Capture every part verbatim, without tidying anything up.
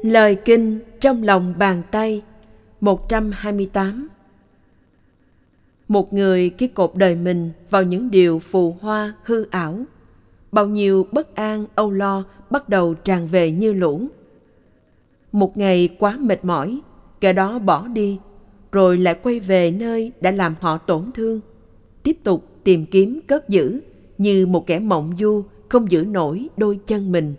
Lời kinh trong lòng bàn tay. Một trăm hai mươi tám. Một người khi cột đời mình vào những điều phù hoa hư ảo, bao nhiêu bất an âu lo bắt đầu tràn về như lũ. Một ngày quá mệt mỏi, kẻ đó bỏ đi, rồi lại quay về nơi đã làm họ tổn thương, tiếp tục tìm kiếm cất giữ như một kẻ mộng du không giữ nổi đôi chân mình.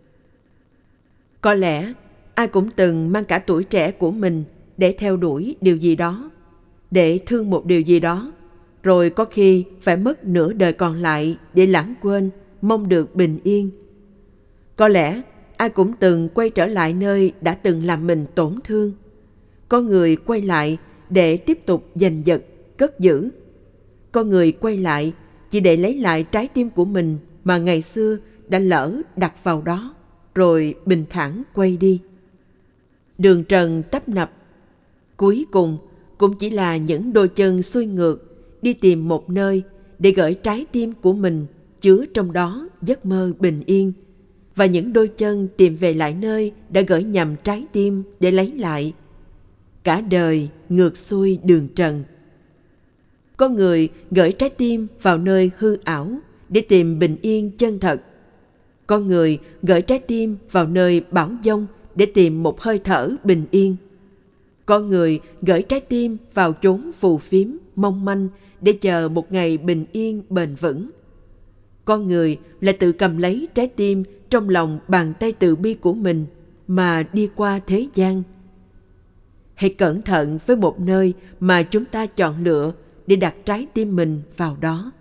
Có lẽ ai cũng từng mang cả tuổi trẻ của mình để theo đuổi điều gì đó, để thương một điều gì đó, rồi có khi phải mất nửa đời còn lại để lãng quên, mong được bình yên. Có lẽ ai cũng từng quay trở lại nơi đã từng làm mình tổn thương. Có người quay lại để tiếp tục giành giật, cất giữ. Có người quay lại chỉ để lấy lại trái tim của mình mà ngày xưa đã lỡ đặt vào đó, rồi bình thản quay đi. Đường trần tấp nập, cuối cùng cũng chỉ là những đôi chân xuôi ngược đi tìm một nơi để gửi trái tim của mình chứa trong đó giấc mơ bình yên, và những đôi chân tìm về lại nơi đã gửi nhầm trái tim để lấy lại. Cả đời ngược xuôi đường trần. Có người gửi trái tim vào nơi hư ảo để tìm bình yên chân thật. Có người gửi trái tim vào nơi bão giông để tìm một hơi thở bình yên. Có người gửi trái tim vào chốn phù phiếm, mong manh để chờ một ngày bình yên bền vững. Có người lại tự cầm lấy trái tim trong lòng bàn tay từ bi của mình mà đi qua thế gian. Hãy cẩn thận với một nơi mà chúng ta chọn lựa để đặt trái tim mình vào đó.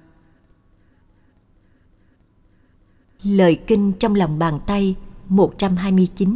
Lời kinh trong lòng bàn tay một trăm hai mươi chín.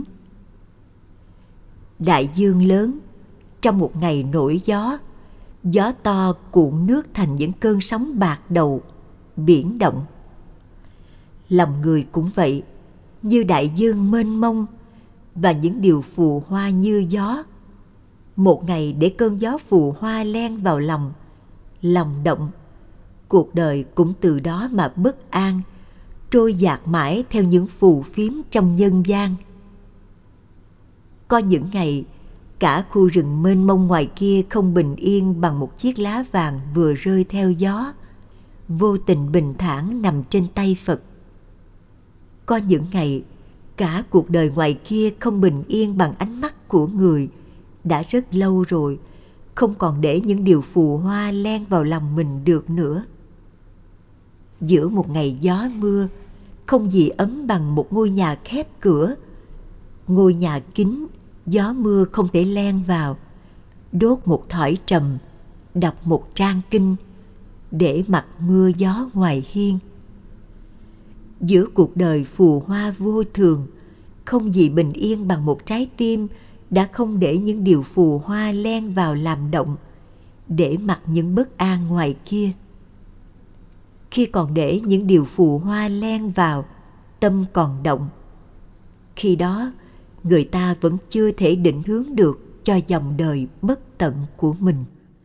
Đại dương lớn, trong một ngày nổi gió, gió to cuộn nước thành những cơn sóng bạc đầu, biển động. Lòng người cũng vậy, như đại dương mênh mông, và những điều phù hoa như gió. Một ngày để cơn gió phù hoa len vào lòng, lòng động, cuộc đời cũng từ đó mà bất an, trôi dạt mãi theo những phù phiếm trong nhân gian. Có những ngày, cả khu rừng mênh mông ngoài kia không bình yên bằng một chiếc lá vàng vừa rơi theo gió, vô tình bình thản nằm trên tay Phật. Có những ngày, cả cuộc đời ngoài kia không bình yên bằng ánh mắt của người đã rất lâu rồi, không còn để những điều phù hoa len vào lòng mình được nữa. Giữa một ngày gió mưa, không gì ấm bằng một ngôi nhà khép cửa. Ngôi nhà kín, gió mưa không thể len vào. Đốt một thỏi trầm, đọc một trang kinh, để mặc mưa gió ngoài hiên. Giữa cuộc đời phù hoa vô thường, không gì bình yên bằng một trái tim đã không để những điều phù hoa len vào làm động, để mặc những bất an ngoài kia. Khi còn để những điều phù hoa len vào, tâm còn động. Khi đó, người ta vẫn chưa thể định hướng được cho dòng đời bất tận của mình.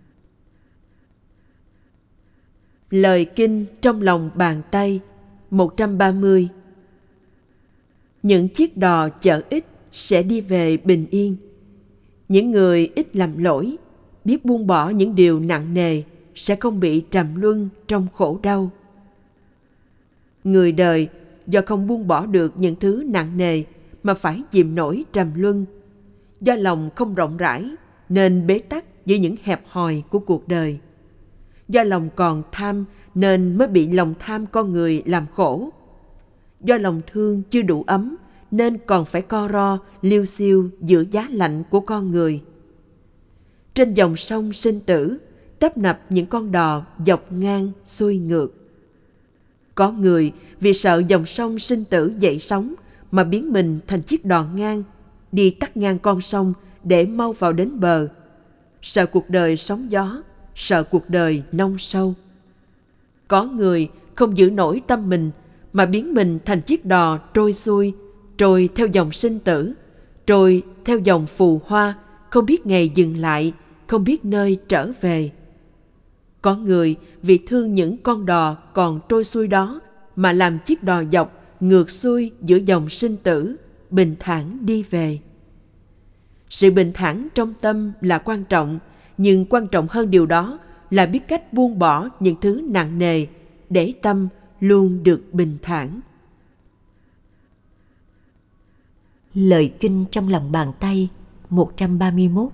Lời kinh trong lòng bàn tay. Một trăm ba mươi. Những chiếc đò chở ít sẽ đi về bình yên. Những người ít làm lỗi, biết buông bỏ những điều nặng nề, sẽ không bị trầm luân trong khổ đau. Người đời do không buông bỏ được những thứ nặng nề mà phải chìm nổi trầm luân. Do lòng không rộng rãi nên bế tắc giữa những hẹp hòi của cuộc đời. Do lòng còn tham nên mới bị lòng tham con người làm khổ. Do lòng thương chưa đủ ấm nên còn phải co ro liêu xiêu giữa giá lạnh của con người. Trên dòng sông sinh tử tấp nập những con đò dọc ngang xuôi ngược. Có người vì sợ dòng sông sinh tử dậy sóng mà biến mình thành chiếc đò ngang, đi tắt ngang con sông để mau vào đến bờ. Sợ cuộc đời sóng gió, sợ cuộc đời nông sâu. Có người không giữ nổi tâm mình mà biến mình thành chiếc đò trôi xuôi, trôi theo dòng sinh tử, trôi theo dòng phù hoa, không biết ngày dừng lại, không biết nơi trở về. Có người vì thương những con đò còn trôi xuôi đó mà làm chiếc đò dọc ngược xuôi giữa dòng sinh tử, bình thản đi về. Sự bình thản trong tâm là quan trọng, nhưng quan trọng hơn điều đó là biết cách buông bỏ những thứ nặng nề để tâm luôn được bình thản. Lời kinh trong lòng bàn tay một trăm ba mươi mốt.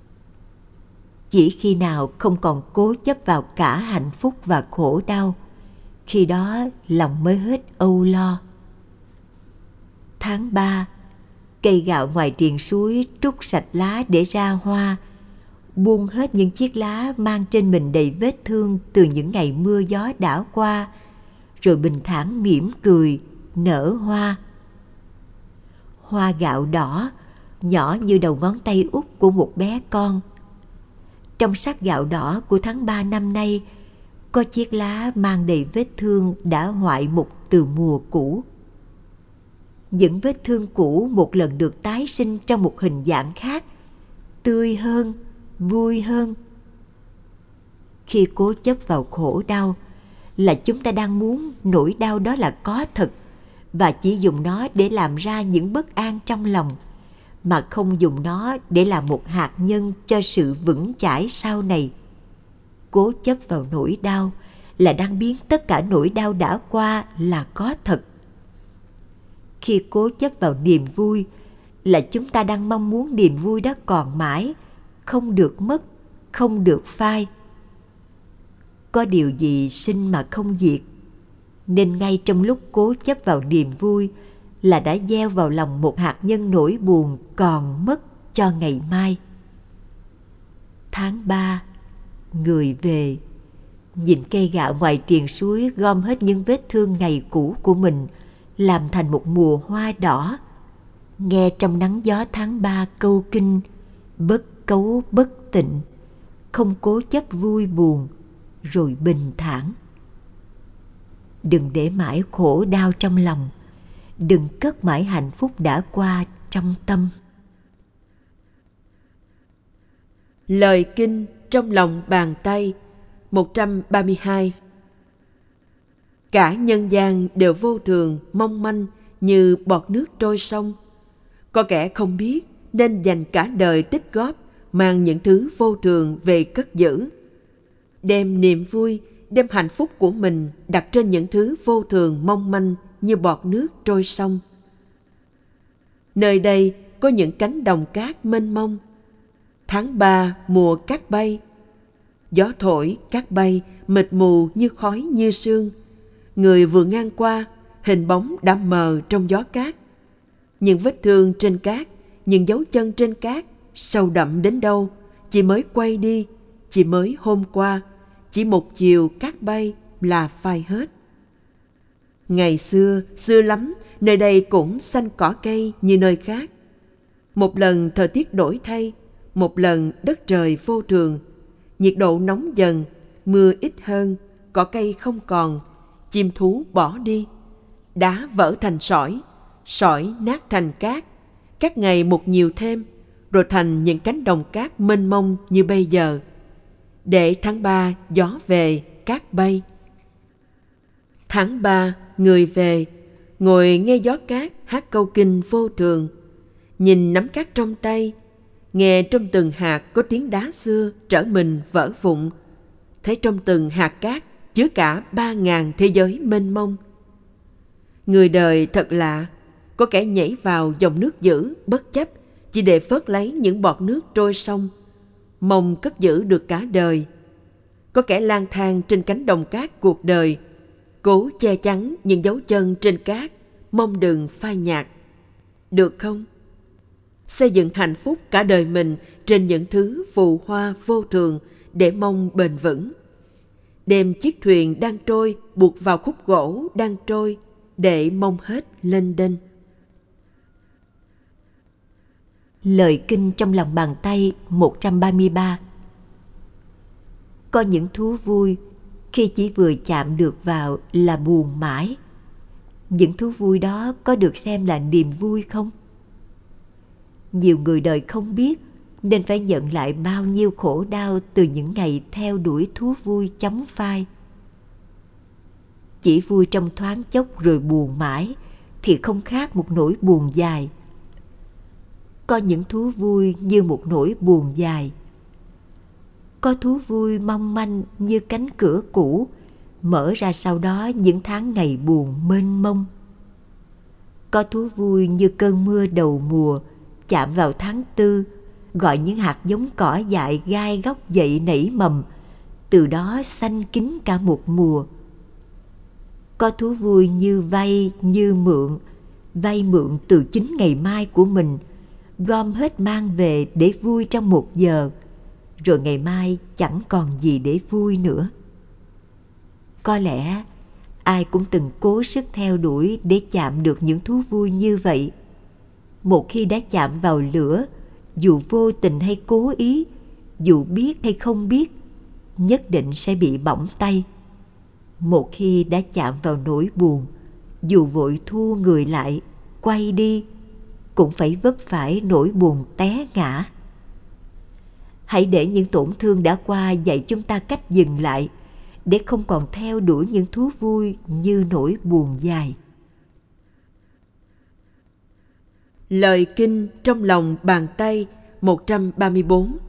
Chỉ khi nào không còn cố chấp vào cả hạnh phúc và khổ đau, khi đó lòng mới hết âu lo. Tháng ba, cây gạo ngoài triền suối trút sạch lá để ra hoa, buông hết những chiếc lá mang trên mình đầy vết thương từ những ngày mưa gió đã qua, rồi bình thản mỉm cười, nở hoa. Hoa gạo đỏ, nhỏ như đầu ngón tay út của một bé con. Trong sắc gạo đỏ của tháng ba năm nay, có chiếc lá mang đầy vết thương đã hoại mục từ mùa cũ. Những vết thương cũ một lần được tái sinh trong một hình dạng khác, tươi hơn, vui hơn. Khi cố chấp vào khổ đau, là chúng ta đang muốn nỗi đau đó là có thật, và chỉ dùng nó để làm ra những bất an trong lòng, mà không dùng nó để làm một hạt nhân cho sự vững chãi sau này. Cố chấp vào nỗi đau là đang biến tất cả nỗi đau đã qua là có thật. Khi cố chấp vào niềm vui, là chúng ta đang mong muốn niềm vui đó còn mãi, không được mất, không được phai. Có điều gì sinh mà không diệt, nên ngay trong lúc cố chấp vào niềm vui là đã gieo vào lòng một hạt nhân nỗi buồn còn mất cho ngày mai. Tháng ba, người về, nhìn cây gạo ngoài triền suối gom hết những vết thương ngày cũ của mình, làm thành một mùa hoa đỏ. Nghe trong nắng gió tháng ba câu kinh, bất cấu bất tịnh, không cố chấp vui buồn, rồi bình thản. Đừng để mãi khổ đau trong lòng, đừng cất mãi hạnh phúc đã qua trong tâm. Lời kinh trong lòng bàn tay một trăm ba mươi hai. Cả nhân gian đều vô thường, mong manh như bọt nước trôi sông. Có kẻ không biết nên dành cả đời tích góp, mang những thứ vô thường về cất giữ. Đem niềm vui, đem hạnh phúc của mình đặt trên những thứ vô thường mong manh như bọt nước trôi sông. Nơi đây có những cánh đồng cát mênh mông. Tháng ba mùa cát bay, gió thổi cát bay mịt mù như khói như sương. Người vừa ngang qua, hình bóng đã mờ trong gió cát. Những vết thương trên cát, những dấu chân trên cát sâu đậm đến đâu, chỉ mới quay đi, chỉ mới hôm qua, chỉ một chiều cát bay là phai hết. Ngày xưa, xưa lắm, nơi đây cũng xanh cỏ cây như nơi khác. Một lần thời tiết đổi thay, một lần đất trời vô thường, nhiệt độ nóng dần, mưa ít hơn, cỏ cây không còn, chim thú bỏ đi, đá vỡ thành sỏi, sỏi nát thành cát, các ngày một nhiều thêm, rồi thành những cánh đồng cát mênh mông như bây giờ. Để tháng ba gió về, cát bay. Tháng ba người về, ngồi nghe gió cát hát câu kinh vô thường, nhìn nắm cát trong tay, nghe trong từng hạt có tiếng đá xưa trở mình vỡ vụn, thấy trong từng hạt cát chứa cả ba ngàn thế giới mênh mông. Người đời thật lạ, có kẻ nhảy vào dòng nước dữ bất chấp chỉ để vớt lấy những bọt nước trôi sông, mong cất giữ được cả đời. Có kẻ lang thang trên cánh đồng cát cuộc đời, cố che chắn những dấu chân trên cát, mong đừng phai nhạt. Được không? Xây dựng hạnh phúc cả đời mình trên những thứ phù hoa vô thường để mong bền vững. Đem chiếc thuyền đang trôi buộc vào khúc gỗ đang trôi để mong hết lênh đênh. Lời kinh trong lòng bàn tay một trăm ba mươi ba. Có những thú vui khi chỉ vừa chạm được vào là buồn mãi. Những thú vui đó có được xem là niềm vui không? Nhiều người đời không biết nên phải nhận lại bao nhiêu khổ đau từ những ngày theo đuổi thú vui chóng phai. Chỉ vui trong thoáng chốc rồi buồn mãi thì không khác một nỗi buồn dài. Có những thú vui như một nỗi buồn dài. Có thú vui mong manh như cánh cửa cũ, mở ra sau đó những tháng ngày buồn mênh mông. Có thú vui như cơn mưa đầu mùa, chạm vào tháng tư, gọi những hạt giống cỏ dại gai góc dậy nảy mầm, từ đó xanh kín cả một mùa. Có thú vui như vay, như mượn, vay mượn từ chính ngày mai của mình, gom hết mang về để vui trong một giờ, rồi ngày mai chẳng còn gì để vui nữa. Có lẽ ai cũng từng cố sức theo đuổi để chạm được những thú vui như vậy. Một khi đã chạm vào lửa, dù vô tình hay cố ý, dù biết hay không biết, nhất định sẽ bị bỏng tay. Một khi đã chạm vào nỗi buồn, dù vội thu người lại, quay đi, cũng phải vấp phải nỗi buồn té ngã. Hãy để những tổn thương đã qua dạy chúng ta cách dừng lại, để không còn theo đuổi những thú vui như nỗi buồn dài. Lời kinh trong lòng bàn tay một trăm ba mươi bốn.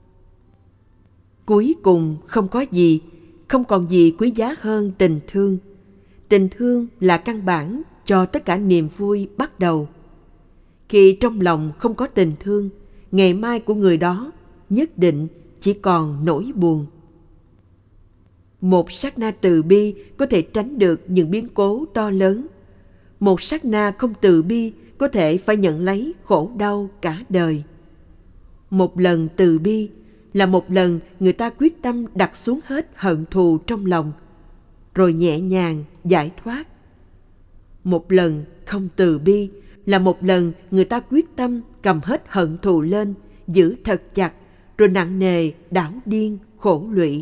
Cuối cùng không có gì, không còn gì quý giá hơn tình thương. Tình thương là căn bản cho tất cả niềm vui bắt đầu. Khi trong lòng không có tình thương, ngày mai của người đó nhất định chỉ còn nỗi buồn. Một sát na từ bi có thể tránh được những biến cố to lớn. Một sát na không từ bi có thể phải nhận lấy khổ đau cả đời. Một lần từ bi là một lần người ta quyết tâm đặt xuống hết hận thù trong lòng, rồi nhẹ nhàng giải thoát. Một lần không từ bi là một lần người ta quyết tâm cầm hết hận thù lên, giữ thật chặt, rồi nặng nề đảo điên khổ lụy.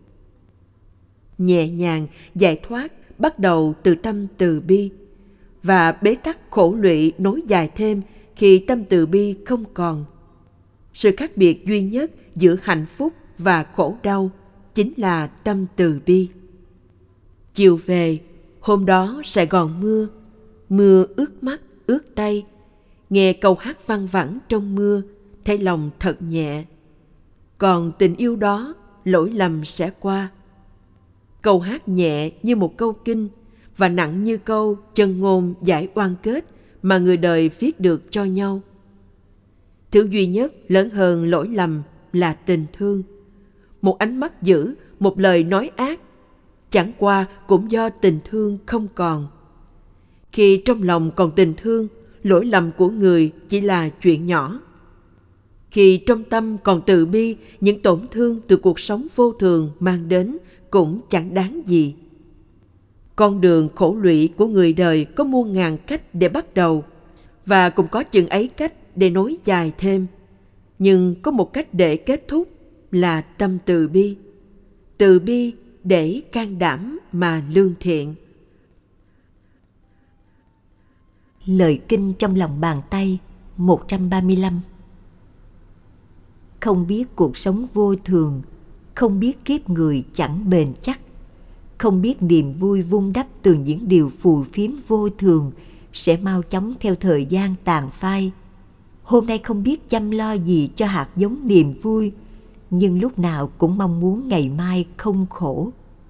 Nhẹ nhàng giải thoát bắt đầu từ tâm từ bi, và bế tắc khổ lụy nối dài thêm khi tâm từ bi không còn. Sự khác biệt duy nhất giữa hạnh phúc và khổ đau chính là tâm từ bi. Chiều về, hôm đó Sài Gòn mưa, mưa ướt mắt, ướt tay. Nghe câu hát văng vẳng trong mưa, thấy lòng thật nhẹ. Còn tình yêu đó, lỗi lầm sẽ qua. Câu hát nhẹ như một câu kinh, và nặng như câu chân ngôn giải oan kết mà người đời viết được cho nhau. Thứ duy nhất lớn hơn lỗi lầm là tình thương. Một ánh mắt dữ, một lời nói ác, chẳng qua cũng do tình thương không còn. Khi trong lòng còn tình thương, lỗi lầm của người chỉ là chuyện nhỏ. Khi trong tâm còn từ bi, những tổn thương từ cuộc sống vô thường mang đến cũng chẳng đáng gì. Con đường khổ lụy của người đời có muôn ngàn cách để bắt đầu, và cũng có chừng ấy cách để nối dài thêm. Nhưng có một cách để kết thúc là tâm từ bi. Từ bi để can đảm mà lương thiện. Lời kinh trong lòng bàn tay một trăm ba mươi lăm. Không biết cuộc sống vô thường, không biết kiếp người chẳng bền chắc, không biết niềm vui vun đắp từ những điều phù phiếm vô thường sẽ mau chóng theo thời gian tàn phai. Hôm nay không biết chăm lo gì cho hạt giống niềm vui, nhưng lúc nào cũng mong muốn ngày mai không khổ.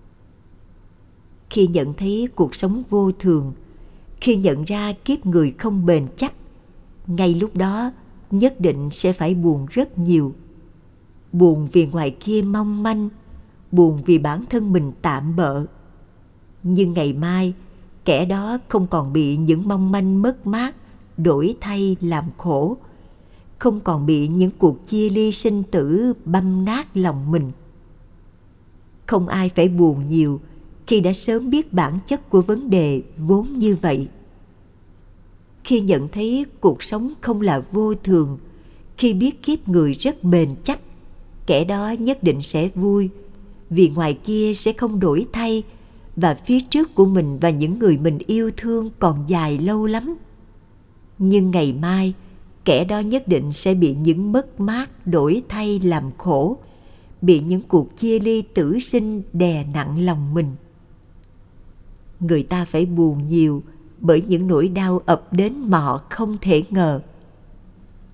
Khi nhận thấy cuộc sống vô thường, khi nhận ra kiếp người không bền chắc, ngay lúc đó nhất định sẽ phải buồn rất nhiều. Buồn vì ngoài kia mong manh, buồn vì bản thân mình tạm bợ. Nhưng ngày mai, kẻ đó không còn bị những mong manh mất mát đổi thay làm khổ, không còn bị những cuộc chia ly sinh tử băm nát lòng mình. Không ai phải buồn nhiều khi đã sớm biết bản chất của vấn đề vốn như vậy. Khi nhận thấy cuộc sống không là vô thường, khi biết kiếp người rất bền chắc, kẻ đó nhất định sẽ vui, vì ngoài kia sẽ không đổi thay, và phía trước của mình và những người mình yêu thương còn dài lâu lắm. Nhưng ngày mai, kẻ đó nhất định sẽ bị những mất mát đổi thay làm khổ, bị những cuộc chia ly tử sinh đè nặng lòng mình. Người ta phải buồn nhiều bởi những nỗi đau ập đến mà họ không thể ngờ.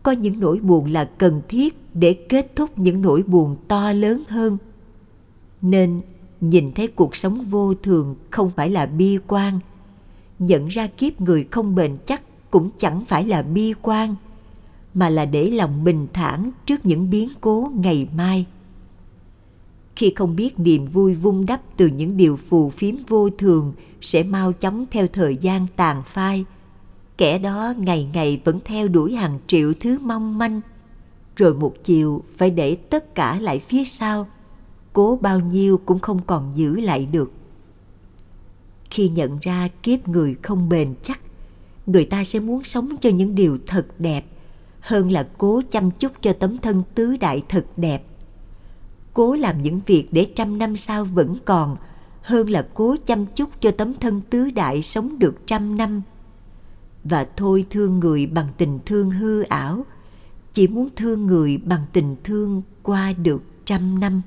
có những nỗi buồn là cần thiết để kết thúc những nỗi buồn to lớn hơn. Nên nhìn thấy cuộc sống vô thường không phải là bi quan, nhận ra kiếp người không bền chắc cũng chẳng phải là bi quan, mà là để lòng bình thản trước những biến cố ngày mai. Khi không biết niềm vui vun đắp từ những điều phù phiếm vô thường sẽ mau chóng theo thời gian tàn phai, kẻ đó ngày ngày vẫn theo đuổi hàng triệu thứ mong manh, rồi một chiều phải để tất cả lại phía sau, cố bao nhiêu cũng không còn giữ lại được. Khi nhận ra kiếp người không bền chắc, người ta sẽ muốn sống cho những điều thật đẹp hơn là cố chăm chút cho tấm thân tứ đại thật đẹp. Cố làm những việc để trăm năm sau vẫn còn hơn là cố chăm chút cho tấm thân tứ đại sống được trăm năm. Và thôi thương người bằng tình thương hư ảo, chỉ muốn thương người bằng tình thương qua được trăm năm.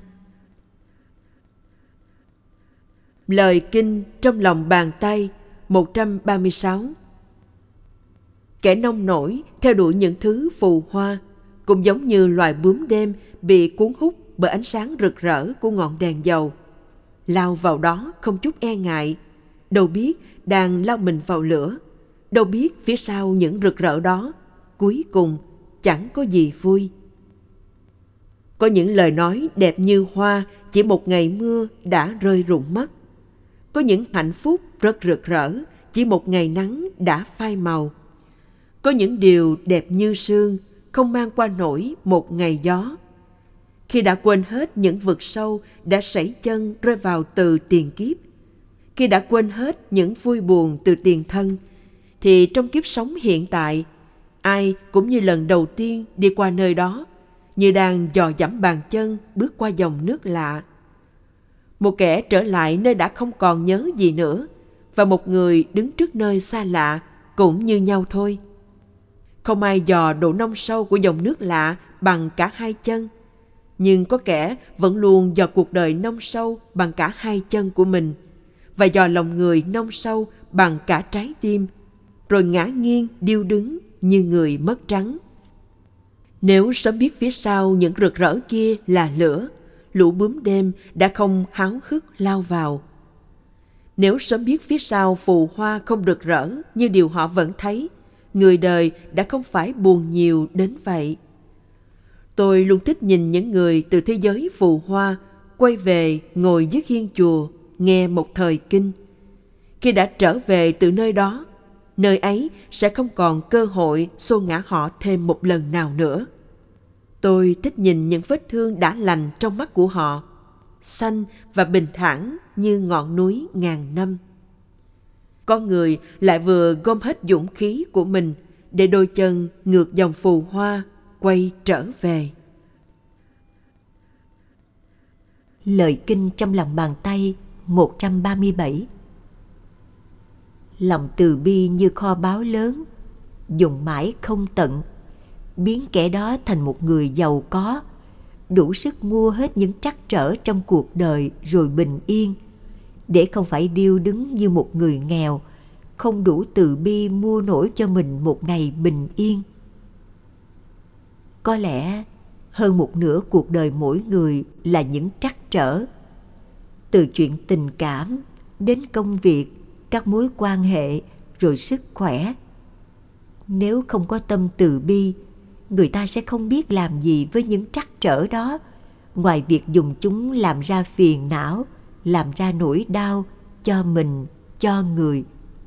Lời kinh trong lòng bàn tay một trăm ba mươi sáu. Kẻ nông nổi theo đuổi những thứ phù hoa cũng giống như loài bướm đêm bị cuốn hút bởi ánh sáng rực rỡ của ngọn đèn dầu, lao vào đó không chút e ngại, đâu biết đang lao mình vào lửa, đâu biết phía sau những rực rỡ đó cuối cùng chẳng có gì vui. Có những lời nói đẹp như hoa chỉ một ngày mưa đã rơi rụng mất. Có những hạnh phúc rất rực rỡ chỉ một ngày nắng đã phai màu. Có những điều đẹp như sương không mang qua nổi một ngày gió. Khi đã quên hết những vực sâu đã sẩy chân rơi vào từ tiền kiếp, khi đã quên hết những vui buồn từ tiền thân, thì trong kiếp sống hiện tại, ai cũng như lần đầu tiên đi qua nơi đó, như đang dò dẫm bàn chân bước qua dòng nước lạ. Một kẻ trở lại nơi đã không còn nhớ gì nữa, và một người đứng trước nơi xa lạ cũng như nhau thôi. Không ai dò độ nông sâu của dòng nước lạ bằng cả hai chân, nhưng có kẻ vẫn luôn dò cuộc đời nông sâu bằng cả hai chân của mình, và dò lòng người nông sâu bằng cả trái tim, rồi ngã nghiêng điêu đứng như người mất trắng. Nếu sớm biết phía sau những rực rỡ kia là lửa, lũ bướm đêm đã không háo hức lao vào. Nếu sớm biết phía sau phù hoa không rực rỡ như điều họ vẫn thấy, người đời đã không phải buồn nhiều đến vậy. Tôi luôn thích nhìn những người từ thế giới phù hoa quay về ngồi dưới hiên chùa nghe một thời kinh. Khi đã trở về từ nơi đó, nơi ấy sẽ không còn cơ hội xô ngã họ thêm một lần nào nữa. Tôi thích nhìn những vết thương đã lành trong mắt của họ, xanh và bình thản như ngọn núi ngàn năm. Có người lại vừa gom hết dũng khí của mình để đôi chân ngược dòng phù hoa quay trở về. Lời kinh trong lòng bàn tay một trăm ba mươi bảy. Lòng từ bi như kho báu lớn, dùng mãi không tận, biến kẻ đó thành một người giàu có, đủ sức mua hết những trắc trở trong cuộc đời rồi bình yên, để không phải điêu đứng như một người nghèo, không đủ từ bi mua nổi cho mình một ngày bình yên. Có lẽ hơn một nửa cuộc đời mỗi người là những trắc trở, từ chuyện tình cảm đến công việc, các mối quan hệ, rồi sức khỏe. Nếu không có tâm từ bi, người ta sẽ không biết làm gì với những trắc trở đó, ngoài việc dùng chúng làm ra phiền não, làm ra nỗi đau cho mình, cho người.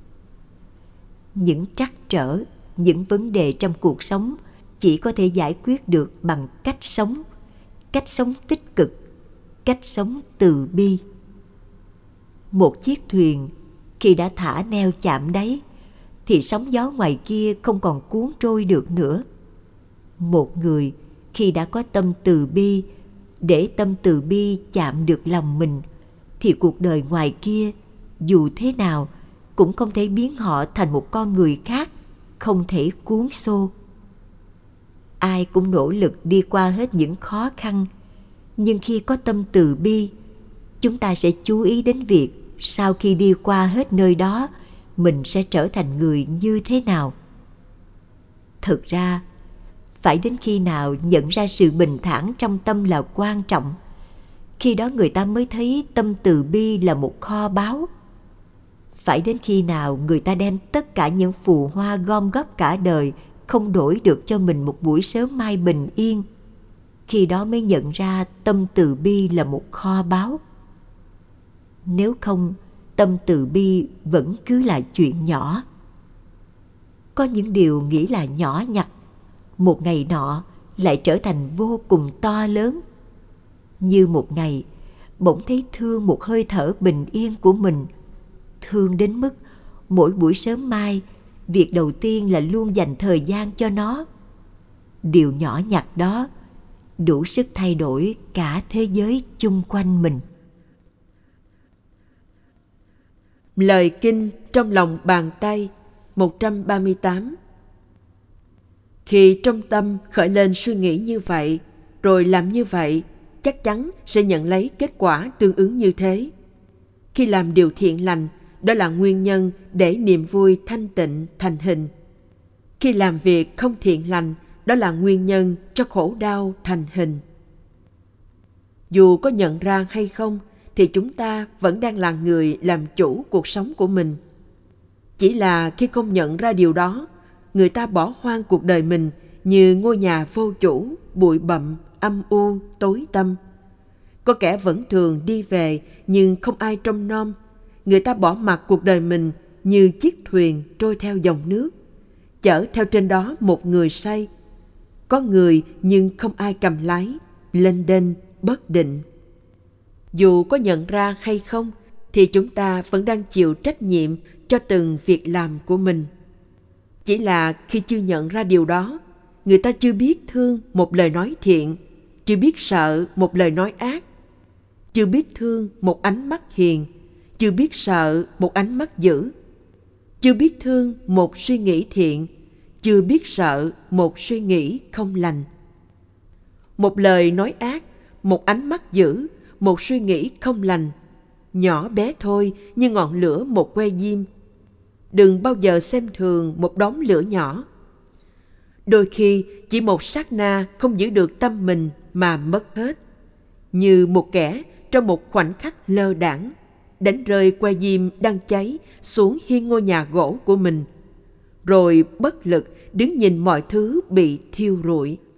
Những trắc trở, những vấn đề trong cuộc sống chỉ có thể giải quyết được bằng cách sống, cách sống tích cực, cách sống từ bi. Một chiếc thuyền khi đã thả neo chạm đáy thì sóng gió ngoài kia không còn cuốn trôi được nữa. Một người khi đã có tâm từ bi, để tâm từ bi chạm được lòng mình, thì cuộc đời ngoài kia dù thế nào cũng không thể biến họ thành một con người khác, không thể cuốn xô. Ai cũng nỗ lực đi qua hết những khó khăn, nhưng khi có tâm từ bi, chúng ta sẽ chú ý đến việc sau khi đi qua hết nơi đó, mình sẽ trở thành người như thế nào. Thực ra, Phải đến khi nào nhận ra sự bình thản trong tâm là quan trọng, khi đó người ta mới thấy tâm từ bi là một kho báu. Phải đến khi nào người ta đem tất cả những phù hoa gom góp cả đời không đổi được cho mình một buổi sớm mai bình yên, khi đó mới nhận ra tâm từ bi là một kho báu. Nếu không, tâm từ bi vẫn cứ là chuyện nhỏ. Có những điều nghĩ là nhỏ nhặt, một ngày nọ lại trở thành vô cùng to lớn. Như một ngày bỗng thấy thương một hơi thở bình yên của mình, thương đến mức mỗi buổi sớm mai, việc đầu tiên là luôn dành thời gian cho nó. Điều nhỏ nhặt đó đủ sức thay đổi cả thế giới chung quanh mình. Lời kinh trong lòng bàn tay một trăm ba mươi tám. Khi trong tâm khởi lên suy nghĩ như vậy, rồi làm như vậy, chắc chắn sẽ nhận lấy kết quả tương ứng như thế. Khi làm điều thiện lành, đó là nguyên nhân để niềm vui thanh tịnh thành hình. Khi làm việc không thiện lành, đó là nguyên nhân cho khổ đau thành hình. Dù có nhận ra hay không, thì chúng ta vẫn đang là người làm chủ cuộc sống của mình. Chỉ là khi không nhận ra điều đó, người ta bỏ hoang cuộc đời mình như ngôi nhà vô chủ, bụi bặm, âm u, tối tăm. Có kẻ vẫn thường đi về nhưng không ai trông nom. Người ta bỏ mặc cuộc đời mình như chiếc thuyền trôi theo dòng nước, chở theo trên đó một người say. Có người nhưng không ai cầm lái, lênh đênh, bất định. Dù có nhận ra hay không, thì chúng ta vẫn đang chịu trách nhiệm cho từng việc làm của mình. Chỉ là khi chưa nhận ra điều đó, người ta chưa biết thương một lời nói thiện, chưa biết sợ một lời nói ác, chưa biết thương một ánh mắt hiền, chưa biết sợ một ánh mắt dữ, chưa biết thương một suy nghĩ thiện, chưa biết sợ một suy nghĩ không lành. Một lời nói ác, một ánh mắt dữ, một suy nghĩ không lành, nhỏ bé thôi như ngọn lửa một que diêm. Đừng bao giờ xem thường một đốm lửa nhỏ. Đôi khi chỉ một sát na không giữ được tâm mình mà mất hết. Như một kẻ trong một khoảnh khắc lơ đãng đánh rơi que diêm đang cháy xuống hiên ngôi nhà gỗ của mình, rồi bất lực đứng nhìn mọi thứ bị thiêu rụi.